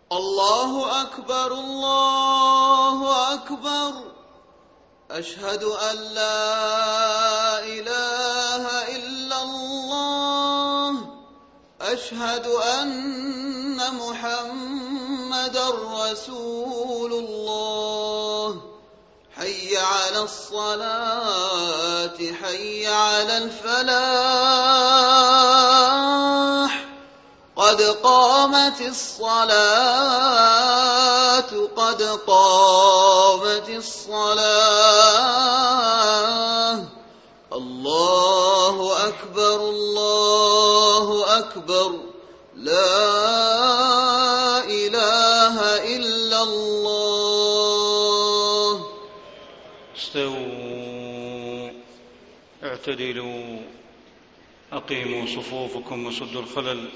الله أكبر الله أكبر. أشهد أن لا إله إلا الله. أشهد أن محمدًا رسول الله. حي على الصلاة حي على الفلاح. قد قامت الصلاة قد قامت الصلاة. الله أكبر الله أكبر. لا إله إلا الله. استووا اعتدلوا أقيموا صفوفكم وسدوا الخلل.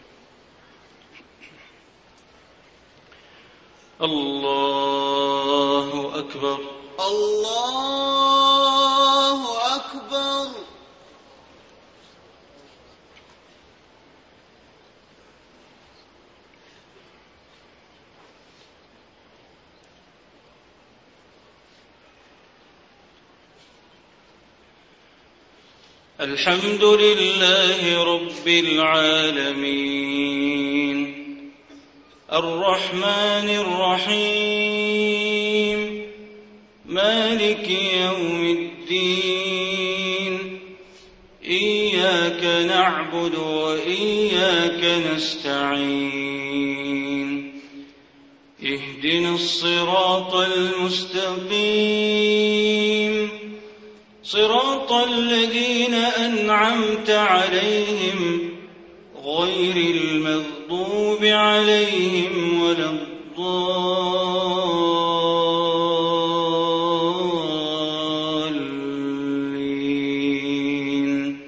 الله أكبر الله أكبر. الحمد لله رب العالمين الرحمن الرحيم مالك يوم الدين. إياك نعبد وإياك نستعين. اهدنا الصراط المستقيم صراط الذين أنعمت عليهم غير المغضوب عليهم ولا الضالين.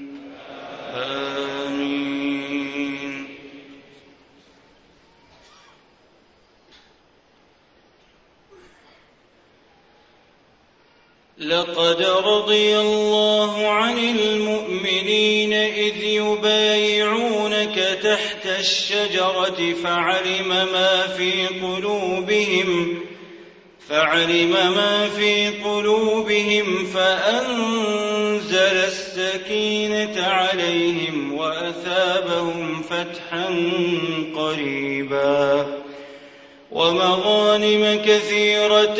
آمين. لقد رضي الله عن المؤمنين إذ يبايعونك تحت الشجرة فعلم ما في قلوبهم فأنزل السكينة عليهم وأثابهم فتحا قريبا ومغانم كثيرة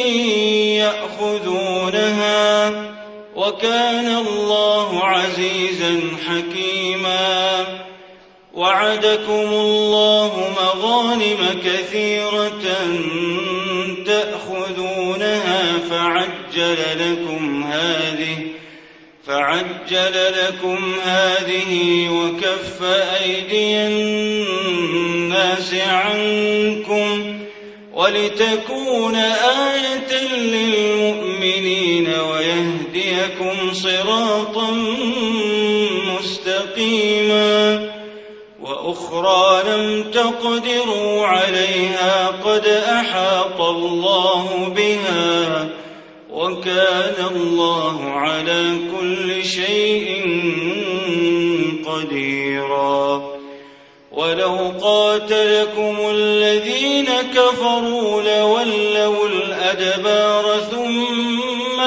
يأخذونها وكان الله عزيزا حكيما. وعدكم الله مغانم كثيرة تأخذونها فعجل لكم هذه وكف أيدي الناس عنكم ولتكون آية للمؤمنين ويهديكم صراطا مستقيما. وأخرى لم تقدروا عليها قد أحاط الله بها وكان الله على كل شيء قديرا. ولو قاتلكم الذين كفروا لولوا الأدبار ثم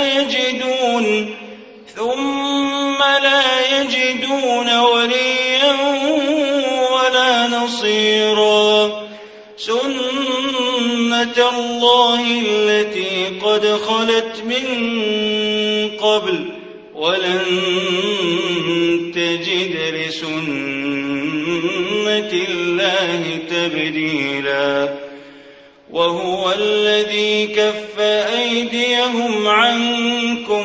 لا يجدون وليا ولا نصيرا. سنة الله التي قد خلت من قبل ولن تجد لسنة الله تبديلا. وهو الذي كف أيديهم عنكم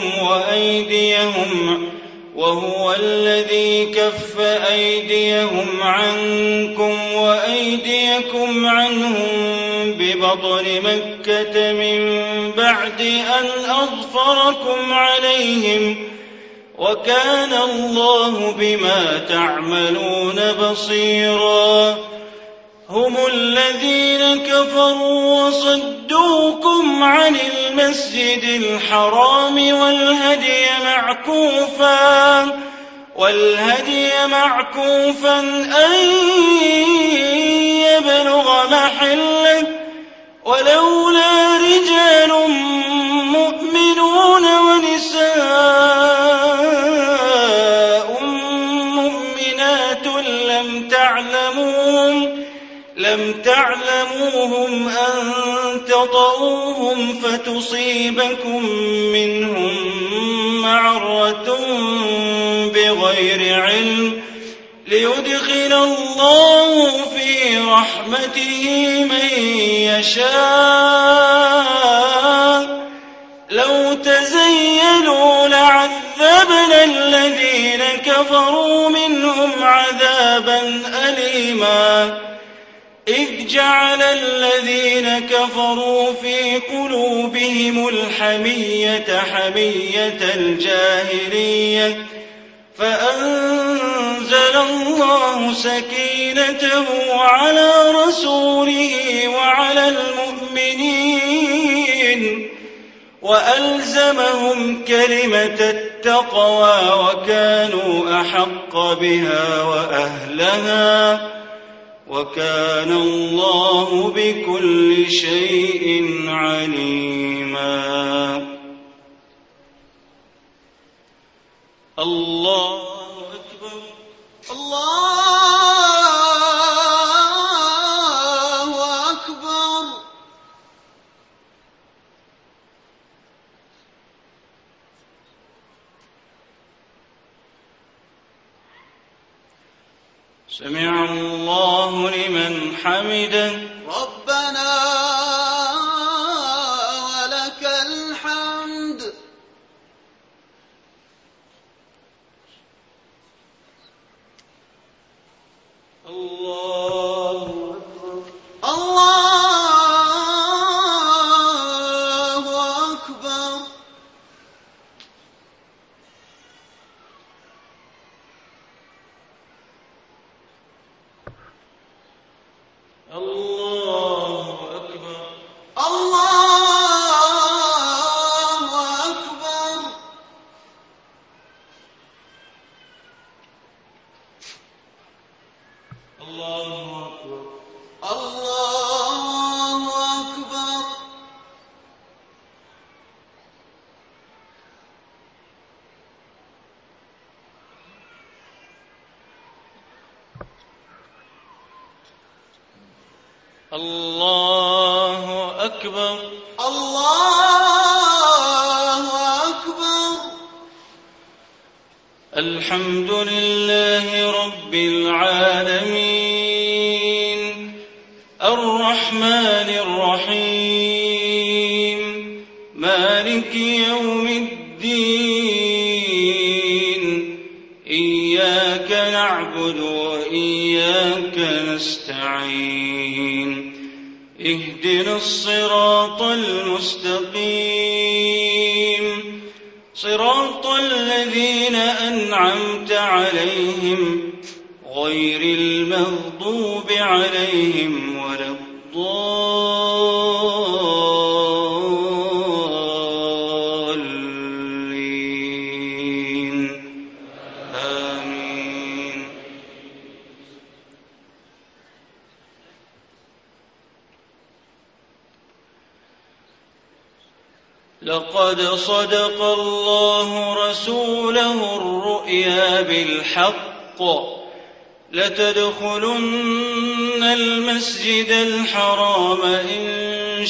وأيديكم عنهم ببطن مكة من بعد أن أظفركم عليهم وكان الله بما تعملون بصيرا. هم الذين كفروا وصدوكم عن المسجد الحرام والهدي معكوفا أن يبلغ محله ولولا رجال مؤمنون ونساء مؤمنات لم تعلموهم أن تطؤوهم فتصيبكم منهم معرة بغير علم ليدخل الله في رحمته من يشاء لو تزيلوا لعذبنا الذين كفروا منهم عذابا أليما إذ جعل الذين كفروا في قلوبهم الحمية حمية الجاهلية فأنزل الله سكينته على رسوله وعلى المؤمنين وألزمهم كلمة التقوى وكانوا أحق بها وأهلها وكان الله بكل شيء عليما. الله أكبر. الله أكبر. سمع الله لمن حمده. ربنا ولك الحمد. الله أكبر. الله أكبر. الله أكبر. الله أكبر. الله أكبر. الله أكبر. الله أكبر. الله أكبر. الحمد لله رب العالمين الرحمن الرحيم مالك يوم الدين إياك نعبد وإياك نستعين اهدنا الصراط المستقيم صراط الذين أنعمت عليهم غير المغضوب عليهم ولا الضالين آمين. لقد صدق الله رسوله الرؤيا بالحق لتدخلن المسجد الحرام إن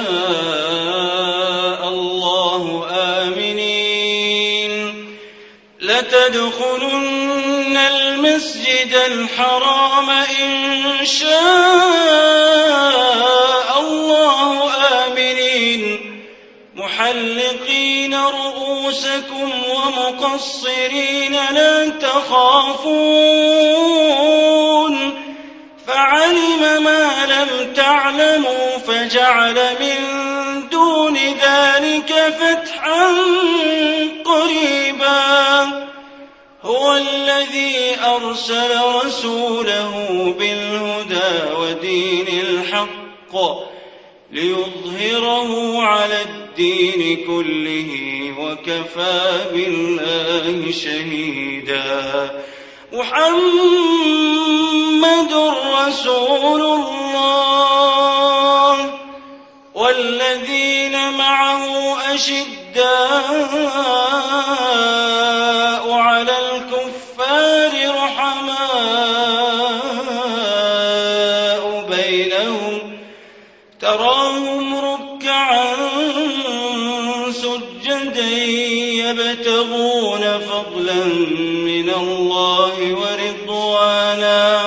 شاء الله آمنين لتدخلن المسجد الحرام إن شاء الله آمنين محلقين رؤوسكم ومقصرين لا تخافون فعلم ما لم تعلموا فجعل من دون ذلك فتحا قريبا هو الذي أرسل رسوله بالهدى ودين الحق ليظهره على الدين كله وكفى بالله شهيدا. محمد رسول الله أشداء على الكفار رحماء بينهم تراهم ركعا سجدا يبتغون فضلا من الله ورضوانا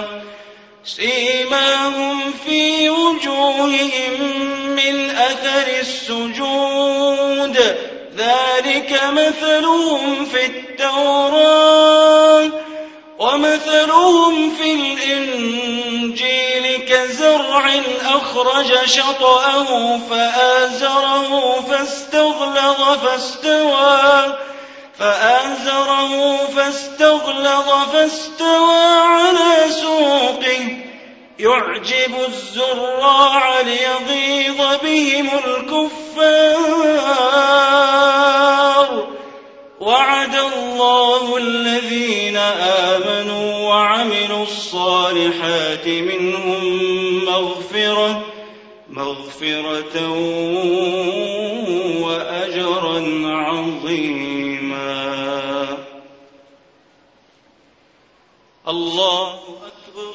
سيماهم في وجوههم من أثر السجود ذلك مثلهم في التوراة ومثلهم في الإنجيل كزرع أخرج شطأه فآزره فاستغلظ فاستوى على سوقه يعجب الزراع ليغيظ بهم الكفار وعد الله الذين آمنوا وعملوا الصالحات منهم مغفرة وأجرا عظيما. الله أكبر.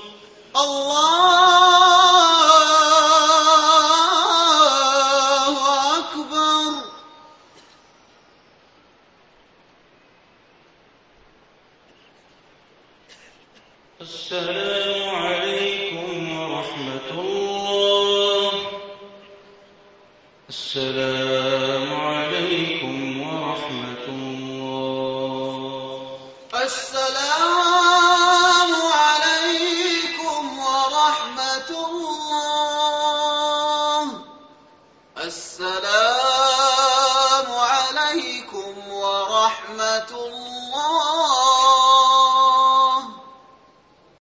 الله أكبر. السلام عليكم ورحمة الله. السلام عليكم ورحمة الله. السلام عليكم ورحمة الله. السلام عليكم ورحمة الله